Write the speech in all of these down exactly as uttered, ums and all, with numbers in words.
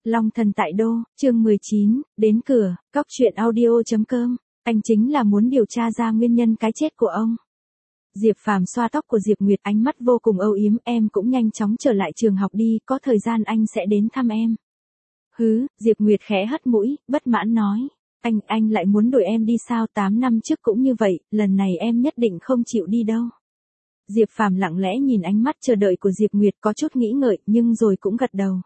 Long thần tại đô, chương mười chín, đến cửa, cóc truyện audio.com, anh chính là muốn điều tra ra nguyên nhân cái chết của ông. Diệp Phàm xoa tóc của Diệp Nguyệt, ánh mắt vô cùng âu yếm, em cũng nhanh chóng trở lại trường học đi, có thời gian anh sẽ đến thăm em. Hứ, Diệp Nguyệt khẽ hất mũi, bất mãn nói, anh, anh lại muốn đuổi em đi sao, tám năm trước cũng như vậy, lần này em nhất định không chịu đi đâu. Diệp Phàm lặng lẽ nhìn ánh mắt chờ đợi của Diệp Nguyệt, có chút nghĩ ngợi, nhưng rồi cũng gật đầu.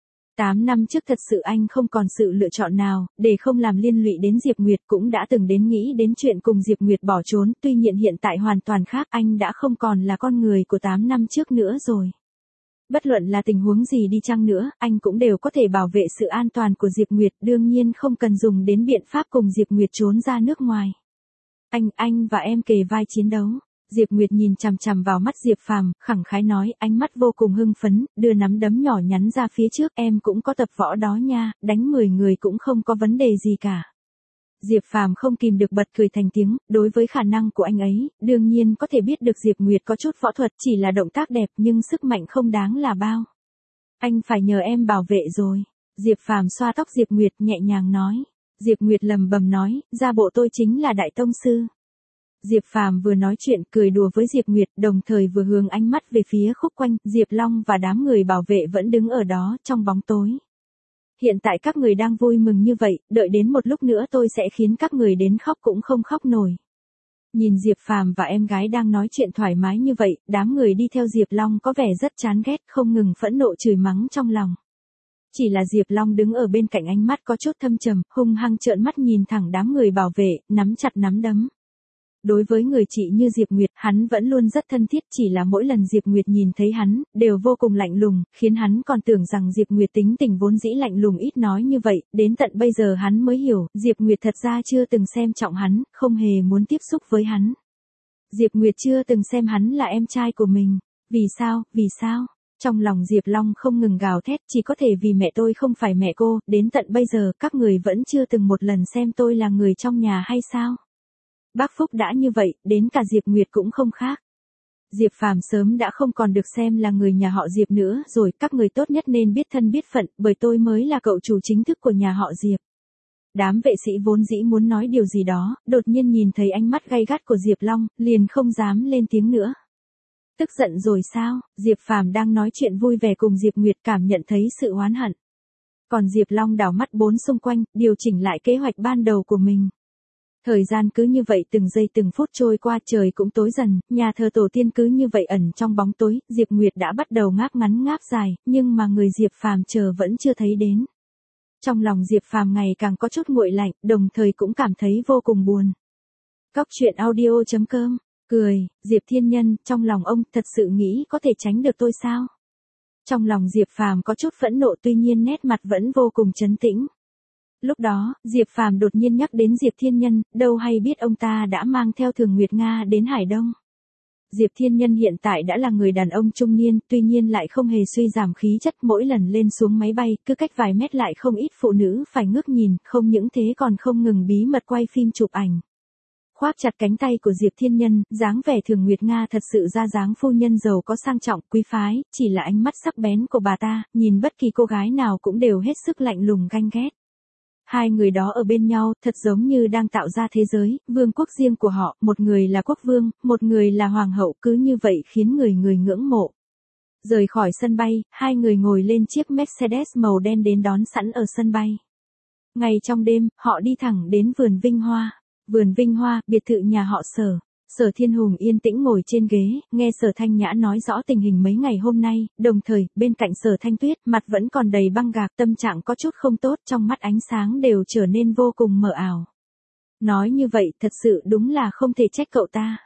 Tám năm trước thật sự anh không còn sự lựa chọn nào, để không làm liên lụy đến Diệp Nguyệt, cũng đã từng đến nghĩ đến chuyện cùng Diệp Nguyệt bỏ trốn, tuy nhiên hiện tại hoàn toàn khác, anh đã không còn là con người của tám năm trước nữa rồi. Bất luận là tình huống gì đi chăng nữa, anh cũng đều có thể bảo vệ sự an toàn của Diệp Nguyệt, đương nhiên không cần dùng đến biện pháp cùng Diệp Nguyệt trốn ra nước ngoài. Anh, anh và em kề vai chiến đấu. Diệp Nguyệt nhìn chằm chằm vào mắt Diệp Phàm, khẳng khái nói, ánh mắt vô cùng hưng phấn, đưa nắm đấm nhỏ nhắn ra phía trước, em cũng có tập võ đó nha, đánh mười người cũng không có vấn đề gì cả. Diệp Phàm không kìm được bật cười thành tiếng, đối với khả năng của anh ấy, đương nhiên có thể biết được Diệp Nguyệt có chút võ thuật, chỉ là động tác đẹp nhưng sức mạnh không đáng là bao. Anh phải nhờ em bảo vệ rồi. Diệp Phàm xoa tóc Diệp Nguyệt nhẹ nhàng nói. Diệp Nguyệt lầm bầm nói, ra bộ tôi chính là đại tông sư. Diệp Phàm vừa nói chuyện cười đùa với Diệp Nguyệt, đồng thời vừa hướng ánh mắt về phía khúc quanh, Diệp Long và đám người bảo vệ vẫn đứng ở đó trong bóng tối. Hiện tại các người đang vui mừng như vậy, đợi đến một lúc nữa tôi sẽ khiến các người đến khóc cũng không khóc nổi. Nhìn Diệp Phàm và em gái đang nói chuyện thoải mái như vậy, đám người đi theo Diệp Long có vẻ rất chán ghét, không ngừng phẫn nộ chửi mắng trong lòng. Chỉ là Diệp Long đứng ở bên cạnh, ánh mắt có chút thâm trầm, hung hăng trợn mắt nhìn thẳng đám người bảo vệ, nắm chặt nắm đấm. Đối với người chị như Diệp Nguyệt, hắn vẫn luôn rất thân thiết, chỉ là mỗi lần Diệp Nguyệt nhìn thấy hắn, đều vô cùng lạnh lùng, khiến hắn còn tưởng rằng Diệp Nguyệt tính tình vốn dĩ lạnh lùng ít nói như vậy, đến tận bây giờ hắn mới hiểu, Diệp Nguyệt thật ra chưa từng xem trọng hắn, không hề muốn tiếp xúc với hắn. Diệp Nguyệt chưa từng xem hắn là em trai của mình. Vì sao, vì sao? Trong lòng Diệp Long không ngừng gào thét, chỉ có thể vì mẹ tôi không phải mẹ cô, đến tận bây giờ các người vẫn chưa từng một lần xem tôi là người trong nhà hay sao? Bác Phúc đã như vậy, đến cả Diệp Nguyệt cũng không khác. Diệp Phàm sớm đã không còn được xem là người nhà họ Diệp nữa rồi, các người tốt nhất nên biết thân biết phận, bởi tôi mới là cậu chủ chính thức của nhà họ Diệp. Đám vệ sĩ vốn dĩ muốn nói điều gì đó, đột nhiên nhìn thấy ánh mắt gay gắt của Diệp Long, liền không dám lên tiếng nữa. Tức giận rồi sao? Diệp Phàm đang nói chuyện vui vẻ cùng Diệp Nguyệt, cảm nhận thấy sự oán hận. Còn Diệp Long đảo mắt bốn xung quanh, điều chỉnh lại kế hoạch ban đầu của mình. Thời gian cứ như vậy từng giây từng phút trôi qua, trời cũng tối dần, nhà thờ tổ tiên cứ như vậy ẩn trong bóng tối, Diệp Nguyệt đã bắt đầu ngáp ngắn ngáp dài, nhưng mà người Diệp Phàm chờ vẫn chưa thấy đến. Trong lòng Diệp Phàm ngày càng có chút nguội lạnh, đồng thời cũng cảm thấy vô cùng buồn. Cóc truyện audio.com, cười, Diệp Thiên Nhân, trong lòng ông thật sự nghĩ có thể tránh được tôi sao? Trong lòng Diệp Phàm có chút phẫn nộ, tuy nhiên nét mặt vẫn vô cùng trấn tĩnh. Lúc đó, Diệp Phàm đột nhiên nhắc đến Diệp Thiên Nhân, đâu hay biết ông ta đã mang theo Thường Nguyệt Nga đến Hải Đông. Diệp Thiên Nhân hiện tại đã là người đàn ông trung niên, tuy nhiên lại không hề suy giảm khí chất, mỗi lần lên xuống máy bay, cứ cách vài mét lại không ít phụ nữ phải ngước nhìn, không những thế còn không ngừng bí mật quay phim chụp ảnh. Khoác chặt cánh tay của Diệp Thiên Nhân, dáng vẻ Thường Nguyệt Nga thật sự ra dáng phu nhân giàu có sang trọng, quý phái, chỉ là ánh mắt sắc bén của bà ta, nhìn bất kỳ cô gái nào cũng đều hết sức lạnh lùng ganh ghét. Hai người đó ở bên nhau, thật giống như đang tạo ra thế giới, vương quốc riêng của họ, một người là quốc vương, một người là hoàng hậu, cứ như vậy khiến người người ngưỡng mộ. Rời khỏi sân bay, hai người ngồi lên chiếc Mercedes màu đen đến đón sẵn ở sân bay. Ngay trong đêm, họ đi thẳng đến vườn Vinh Hoa. Vườn Vinh Hoa, biệt thự nhà họ Sở. Sở Thiên Hùng yên tĩnh ngồi trên ghế, nghe Sở Thanh Nhã nói rõ tình hình mấy ngày hôm nay, đồng thời, bên cạnh Sở Thanh Tuyết, mặt vẫn còn đầy băng gạc, tâm trạng có chút không tốt, trong mắt ánh sáng đều trở nên vô cùng mờ ảo. Nói như vậy, thật sự đúng là không thể trách cậu ta.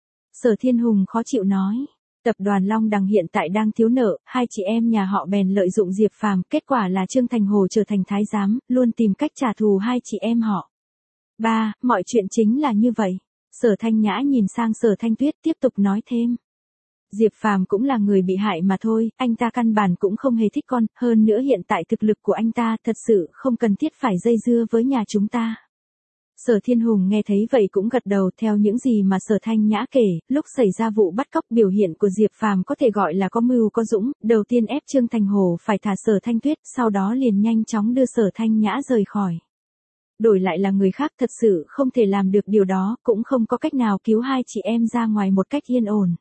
Sở Thiên Hùng khó chịu nói. Tập đoàn Long Đằng hiện tại đang thiếu nợ, hai chị em nhà họ bèn lợi dụng Diệp Phàm, kết quả là Trương Thành Hồ trở thành thái giám, luôn tìm cách trả thù hai chị em họ. Ba, mọi chuyện chính là như vậy. Sở Thanh Nhã nhìn sang Sở Thanh Tuyết tiếp tục nói thêm. Diệp Phàm cũng là người bị hại mà thôi, anh ta căn bản cũng không hề thích con, hơn nữa hiện tại thực lực của anh ta thật sự không cần thiết phải dây dưa với nhà chúng ta. Sở Thiên Hùng nghe thấy vậy cũng gật đầu. Theo những gì mà Sở Thanh Nhã kể, lúc xảy ra vụ bắt cóc biểu hiện của Diệp Phàm có thể gọi là có mưu có dũng, đầu tiên ép Trương Thành Hồ phải thả Sở Thanh Tuyết, sau đó liền nhanh chóng đưa Sở Thanh Nhã rời khỏi. Đổi lại là người khác thật sự không thể làm được điều đó, cũng không có cách nào cứu hai chị em ra ngoài một cách yên ổn.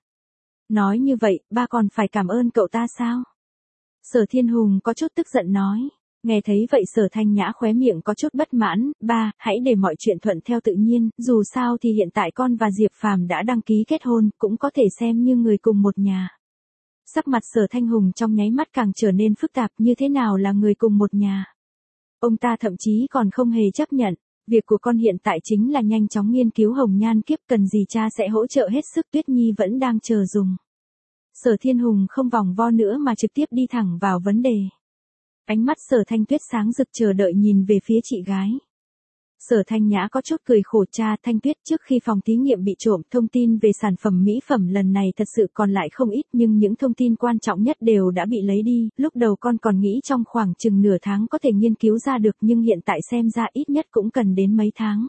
Nói như vậy, ba còn phải cảm ơn cậu ta sao? Sở Thiên Hùng có chút tức giận nói. Nghe thấy vậy Sở Thanh Nhã khóe miệng có chút bất mãn, ba, hãy để mọi chuyện thuận theo tự nhiên, dù sao thì hiện tại con và Diệp Phàm đã đăng ký kết hôn, cũng có thể xem như người cùng một nhà. Sắc mặt Sở Thanh Hùng trong nháy mắt càng trở nên phức tạp, như thế nào là người cùng một nhà. Ông ta thậm chí còn không hề chấp nhận, việc của con hiện tại chính là nhanh chóng nghiên cứu hồng nhan kiếp, cần gì cha sẽ hỗ trợ hết sức, Tuyết Nhi vẫn đang chờ dùng. Sở Thiên Hùng không vòng vo nữa mà trực tiếp đi thẳng vào vấn đề. Ánh mắt Sở Thanh Tuyết sáng rực chờ đợi nhìn về phía chị gái. Sở Thanh Nhã có chút cười khổ, cha Thanh Tuyết, trước khi phòng thí nghiệm bị trộm, thông tin về sản phẩm mỹ phẩm lần này thật sự còn lại không ít, nhưng những thông tin quan trọng nhất đều đã bị lấy đi, lúc đầu con còn nghĩ trong khoảng chừng nửa tháng có thể nghiên cứu ra được, nhưng hiện tại xem ra ít nhất cũng cần đến mấy tháng.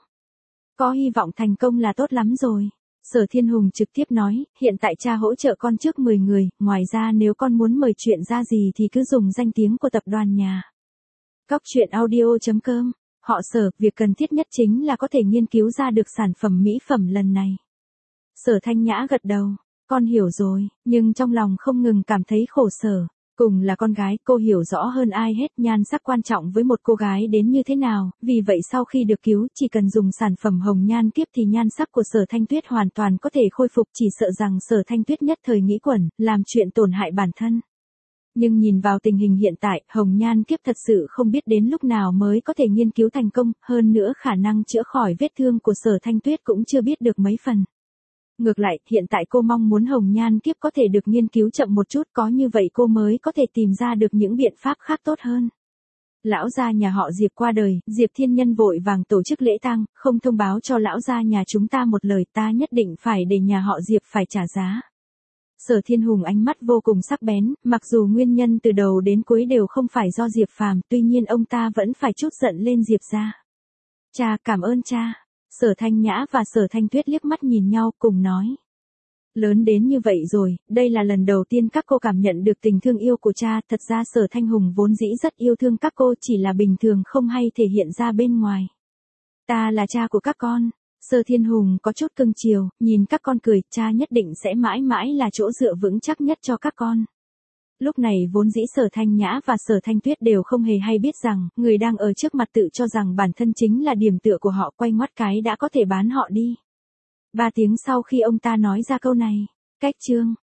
Có hy vọng thành công là tốt lắm rồi. Sở Thiên Hùng trực tiếp nói, hiện tại cha hỗ trợ con trước mười người, ngoài ra nếu con muốn mời chuyện ra gì thì cứ dùng danh tiếng của tập đoàn nhà. Cóc truyện audio chấm com. Họ Sở, việc cần thiết nhất chính là có thể nghiên cứu ra được sản phẩm mỹ phẩm lần này. Sở Thanh Nhã gật đầu, con hiểu rồi, nhưng trong lòng không ngừng cảm thấy khổ sở. Cùng là con gái, cô hiểu rõ hơn ai hết nhan sắc quan trọng với một cô gái đến như thế nào, vì vậy sau khi được cứu, chỉ cần dùng sản phẩm hồng nhan kiếp thì nhan sắc của Sở Thanh Tuyết hoàn toàn có thể khôi phục, chỉ sợ rằng Sở Thanh Tuyết nhất thời nghĩ quẩn, làm chuyện tổn hại bản thân. Nhưng nhìn vào tình hình hiện tại, hồng nhan kiếp thật sự không biết đến lúc nào mới có thể nghiên cứu thành công, hơn nữa khả năng chữa khỏi vết thương của Sở Thanh Tuyết cũng chưa biết được mấy phần. Ngược lại, hiện tại cô mong muốn hồng nhan kiếp có thể được nghiên cứu chậm một chút, có như vậy cô mới có thể tìm ra được những biện pháp khác tốt hơn. Lão gia nhà họ Diệp qua đời, Diệp Thiên Nhân vội vàng tổ chức lễ tang, không thông báo cho lão gia nhà chúng ta một lời, ta nhất định phải để nhà họ Diệp phải trả giá. Sở Thiên Hùng ánh mắt vô cùng sắc bén, mặc dù nguyên nhân từ đầu đến cuối đều không phải do Diệp Phàm, tuy nhiên ông ta vẫn phải chút giận lên Diệp gia. Cha, cảm ơn cha. Sở Thanh Nhã và Sở Thanh Tuyết liếc mắt nhìn nhau cùng nói. Lớn đến như vậy rồi, đây là lần đầu tiên các cô cảm nhận được tình thương yêu của cha, thật ra Sở Thanh Hùng vốn dĩ rất yêu thương các cô, chỉ là bình thường không hay thể hiện ra bên ngoài. Ta là cha của các con. Sở Thiên Hùng có chút cưng chiều, nhìn các con cười, cha nhất định sẽ mãi mãi là chỗ dựa vững chắc nhất cho các con. Lúc này vốn dĩ Sở Thanh Nhã và Sở Thanh Tuyết đều không hề hay biết rằng, người đang ở trước mặt tự cho rằng bản thân chính là điểm tựa của họ, quay ngoắt cái đã có thể bán họ đi. Ba tiếng sau khi ông ta nói ra câu này, cách chương.